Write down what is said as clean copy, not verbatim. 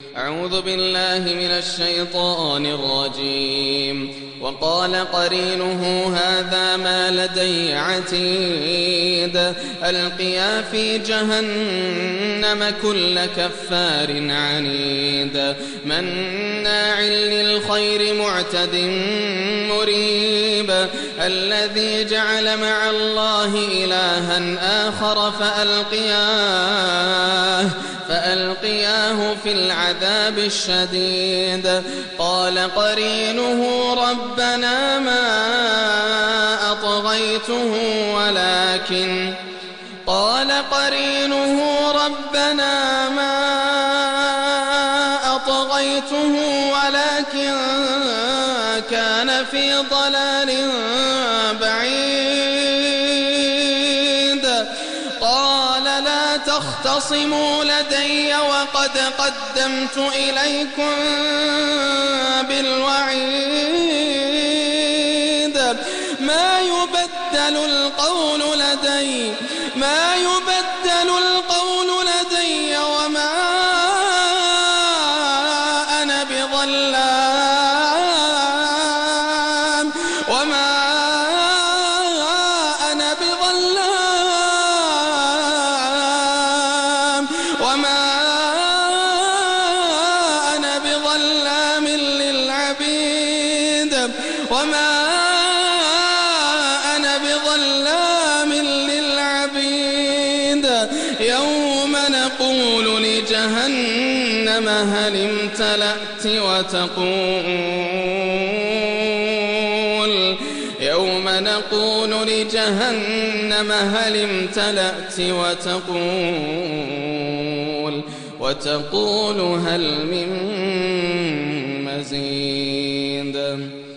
أعوذ بالله من الشيطان الرجيم. وقال قرينه هذا ما لدي عتيد ألقيا في جهنم كل كفار عنيد مناع للخير معتد مريب الذي جعل مع الله إلها آخر فألقياه في العذاب الشديد. قال قرينه ربنا ما أطغيته ولكن كان في ضلال بعيد. قال لا تختصموا لدي وقد قدمت إليكم بالوعيد ما يبدل القول لدي وما أنا بظلام للعبيد. يوم نقول لجهنم هل امتلأت وتقول هل من مزيد.